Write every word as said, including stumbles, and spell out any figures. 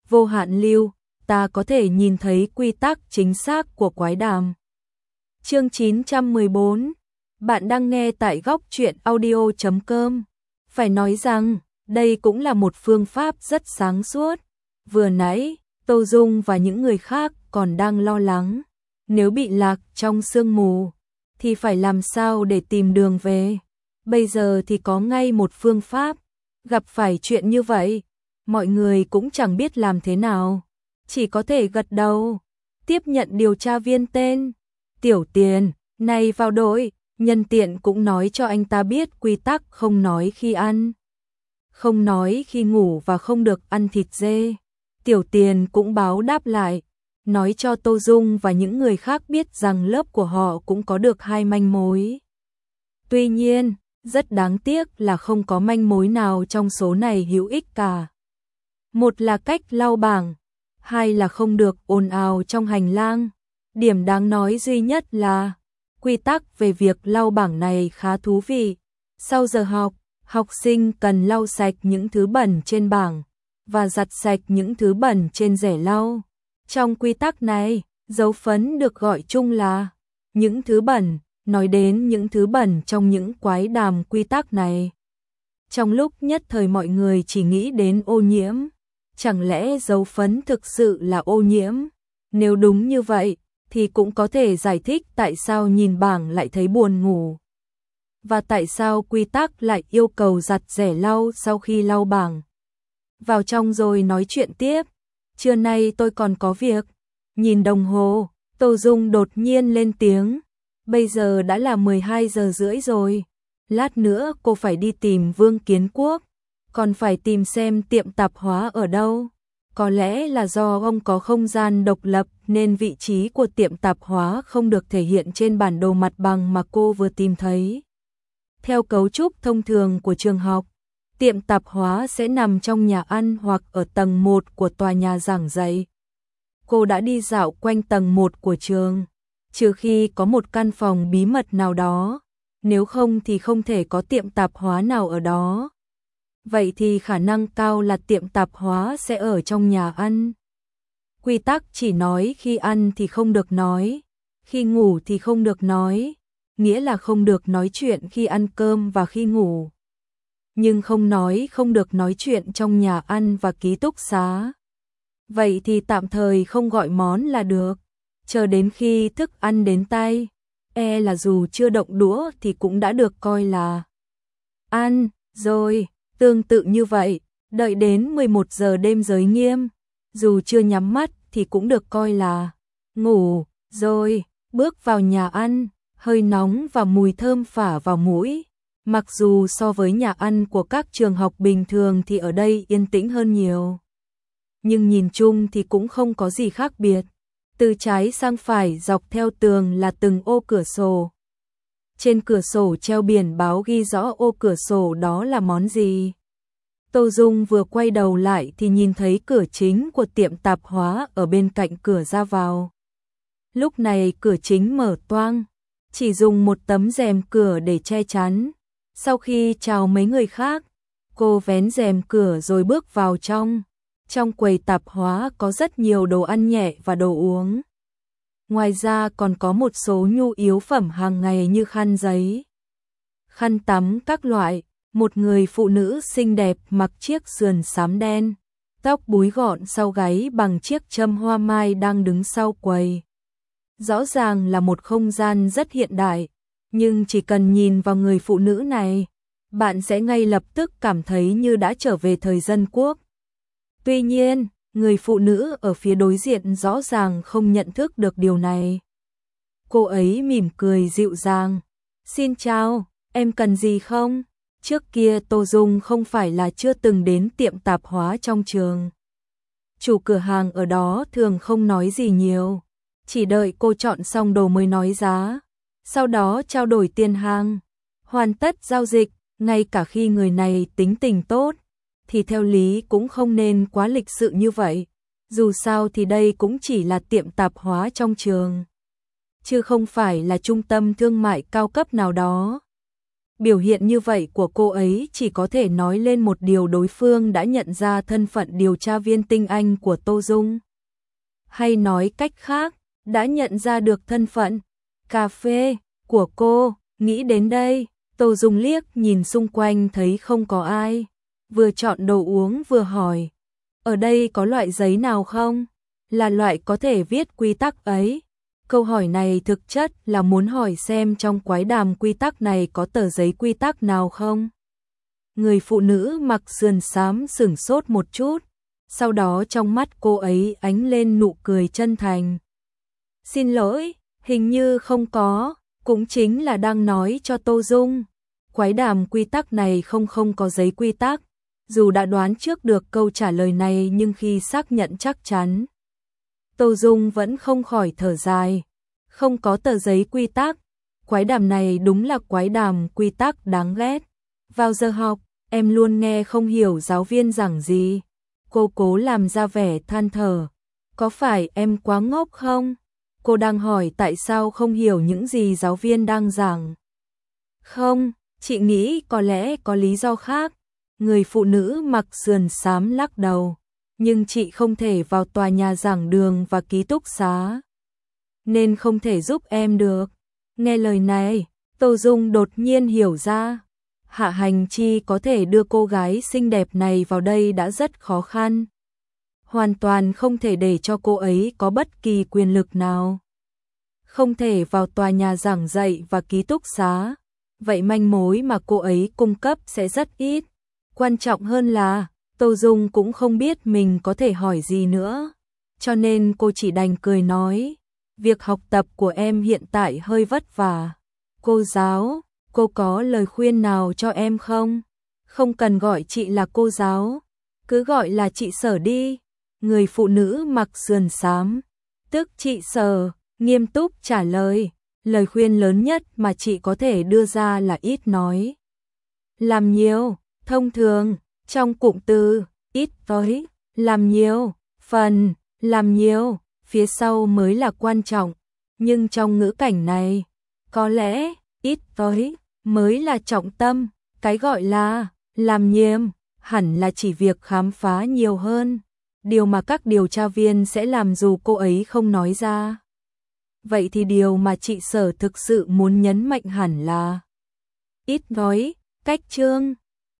vô hạn lưu, ta có thể nhìn thấy quy tắc chính xác của quái đàm. Chương chín trăm mười bốn. Bạn đang nghe tại góc truyện audio chấm com. Phải nói rằng, đây cũng là một phương pháp rất sáng suốt. Vừa nãy, Tô Dung và những người khác còn đang lo lắng. Nếu bị lạc trong sương mù, thì phải làm sao để tìm đường về. Bây giờ thì có ngay một phương pháp. Gặp phải chuyện như vậy, mọi người cũng chẳng biết làm thế nào. Chỉ có thể gật đầu, tiếp nhận điều tra viên tên Tiểu Tiền này vào đội, nhân tiện cũng nói cho anh ta biết quy tắc không nói khi ăn, không nói khi ngủ và không được ăn thịt dê. Tiểu Tiền cũng báo đáp lại, nói cho Tô Dung và những người khác biết rằng lớp của họ cũng có được hai manh mối. Tuy nhiên, rất đáng tiếc là không có manh mối nào trong số này hữu ích cả. Một là cách lau bảng, hai là không được ồn ào trong hành lang. Điểm đáng nói duy nhất là quy tắc về việc lau bảng này khá thú vị. Sau giờ học, học sinh cần lau sạch những thứ bẩn trên bảng và giặt sạch những thứ bẩn trên rẻ lau. Trong quy tắc này, dấu phấn được gọi chung là những thứ bẩn, nói đến những thứ bẩn trong những quái đàm quy tắc này. Trong lúc nhất thời mọi người chỉ nghĩ đến ô nhiễm. Chẳng lẽ dấu phấn thực sự là ô nhiễm? Nếu đúng như vậy, thì cũng có thể giải thích tại sao nhìn bảng lại thấy buồn ngủ. Và tại sao quy tắc lại yêu cầu giặt rẻ lau sau khi lau bảng. Vào trong rồi nói chuyện tiếp. Trưa nay tôi còn có việc. Nhìn đồng hồ, Tô Dung đột nhiên lên tiếng. Bây giờ đã là mười hai giờ rưỡi rồi. Lát nữa cô phải đi tìm Vương Kiến Quốc. Còn phải tìm xem tiệm tạp hóa ở đâu. Có lẽ là do ông có không gian độc lập nên vị trí của tiệm tạp hóa không được thể hiện trên bản đồ mặt bằng mà cô vừa tìm thấy. Theo cấu trúc thông thường của trường học, tiệm tạp hóa sẽ nằm trong nhà ăn hoặc ở tầng một của tòa nhà giảng dạy. Cô đã đi dạo quanh tầng một của trường, trừ khi có một căn phòng bí mật nào đó, nếu không thì không thể có tiệm tạp hóa nào ở đó. Vậy thì khả năng cao là tiệm tạp hóa sẽ ở trong nhà ăn. Quy tắc chỉ nói khi ăn thì không được nói, khi ngủ thì không được nói, nghĩa là không được nói chuyện khi ăn cơm và khi ngủ. Nhưng không nói không được nói chuyện trong nhà ăn và ký túc xá. Vậy thì tạm thời không gọi món là được, chờ đến khi thức ăn đến tay, e là dù chưa động đũa thì cũng đã được coi là ăn rồi. Tương tự như vậy, đợi đến mười một giờ đêm giới nghiêm, dù chưa nhắm mắt thì cũng được coi là ngủ rồi. Bước vào nhà ăn, hơi nóng và mùi thơm phả vào mũi. Mặc dù so với nhà ăn của các trường học bình thường thì ở đây yên tĩnh hơn nhiều, nhưng nhìn chung thì cũng không có gì khác biệt. Từ trái sang phải dọc theo tường là từng ô cửa sổ. Trên cửa sổ treo biển báo ghi rõ ô cửa sổ đó là món gì. Tô Dung vừa quay đầu lại thì nhìn thấy cửa chính của tiệm tạp hóa ở bên cạnh cửa ra vào. Lúc này cửa chính mở toang, chỉ dùng một tấm rèm cửa để che chắn. Sau khi chào mấy người khác, cô vén rèm cửa rồi bước vào trong. Trong quầy tạp hóa có rất nhiều đồ ăn nhẹ và đồ uống. Ngoài ra còn có một số nhu yếu phẩm hàng ngày như khăn giấy, khăn tắm các loại. Một người phụ nữ xinh đẹp mặc chiếc sườn xám đen, tóc búi gọn sau gáy bằng chiếc châm hoa mai đang đứng sau quầy. Rõ ràng là một không gian rất hiện đại, nhưng chỉ cần nhìn vào người phụ nữ này, bạn sẽ ngay lập tức cảm thấy như đã trở về thời dân quốc. Tuy nhiên, người phụ nữ ở phía đối diện rõ ràng không nhận thức được điều này. Cô ấy mỉm cười dịu dàng. Xin chào, em cần gì không? Trước kia Tô Dung không phải là chưa từng đến tiệm tạp hóa trong trường. Chủ cửa hàng ở đó thường không nói gì nhiều, chỉ đợi cô chọn xong đồ mới nói giá, sau đó trao đổi tiền hàng, hoàn tất giao dịch. Ngay cả khi người này tính tình tốt, thì theo lý cũng không nên quá lịch sự như vậy. Dù sao thì đây cũng chỉ là tiệm tạp hóa trong trường, chứ không phải là trung tâm thương mại cao cấp nào đó. Biểu hiện như vậy của cô ấy chỉ có thể nói lên một điều, đối phương đã nhận ra thân phận điều tra viên tinh anh của Tô Dung. Hay nói cách khác, đã nhận ra được thân phận cà phê của cô. Nghĩ đến đây, Tô Dung liếc nhìn xung quanh thấy không có ai, vừa chọn đồ uống vừa hỏi, ở đây có loại giấy nào không? Là loại có thể viết quy tắc ấy. Câu hỏi này thực chất là muốn hỏi xem trong quái đàm quy tắc này có tờ giấy quy tắc nào không? Người phụ nữ mặc sườn xám sửng sốt một chút, sau đó trong mắt cô ấy ánh lên nụ cười chân thành. Xin lỗi, hình như không có, cũng chính là đang nói cho Tô Dung. Quái đàm quy tắc này không không có giấy quy tắc, dù đã đoán trước được câu trả lời này nhưng khi xác nhận chắc chắn, Tô Dung vẫn không khỏi thở dài. Không có tờ giấy quy tắc, quái đàm này đúng là quái đàm quy tắc đáng ghét. Vào giờ học, em luôn nghe không hiểu giáo viên giảng gì. Cô cố làm ra vẻ than thở. Có phải em quá ngốc không? Cô đang hỏi tại sao không hiểu những gì giáo viên đang giảng. Không, chị nghĩ có lẽ có lý do khác. Người phụ nữ mặc sườn xám lắc đầu. Nhưng chị không thể vào tòa nhà giảng đường và ký túc xá, nên không thể giúp em được. Nghe lời này, Tô Dung đột nhiên hiểu ra, Hạ Hành Chi có thể đưa cô gái xinh đẹp này vào đây đã rất khó khăn. Hoàn toàn không thể để cho cô ấy có bất kỳ quyền lực nào. Không thể vào tòa nhà giảng dạy và ký túc xá, vậy manh mối mà cô ấy cung cấp sẽ rất ít. Quan trọng hơn là, Tô Dung cũng không biết mình có thể hỏi gì nữa, cho nên cô chỉ đành cười nói, việc học tập của em hiện tại hơi vất vả. Cô giáo, cô có lời khuyên nào cho em không? Không cần gọi chị là cô giáo, cứ gọi là chị Sở đi. Người phụ nữ mặc sườn xám, tức chị Sở, nghiêm túc trả lời, lời khuyên lớn nhất mà chị có thể đưa ra là ít nói, làm nhiều. Thông thường, trong cụm từ ít nói, làm nhiều, phần làm nhiều, phía sau mới là quan trọng, nhưng trong ngữ cảnh này, có lẽ ít nói mới là trọng tâm. Cái gọi là làm nhiều hẳn là chỉ việc khám phá nhiều hơn, điều mà các điều tra viên sẽ làm dù cô ấy không nói ra. Vậy thì điều mà chị Sở thực sự muốn nhấn mạnh hẳn là ít nói, cách chương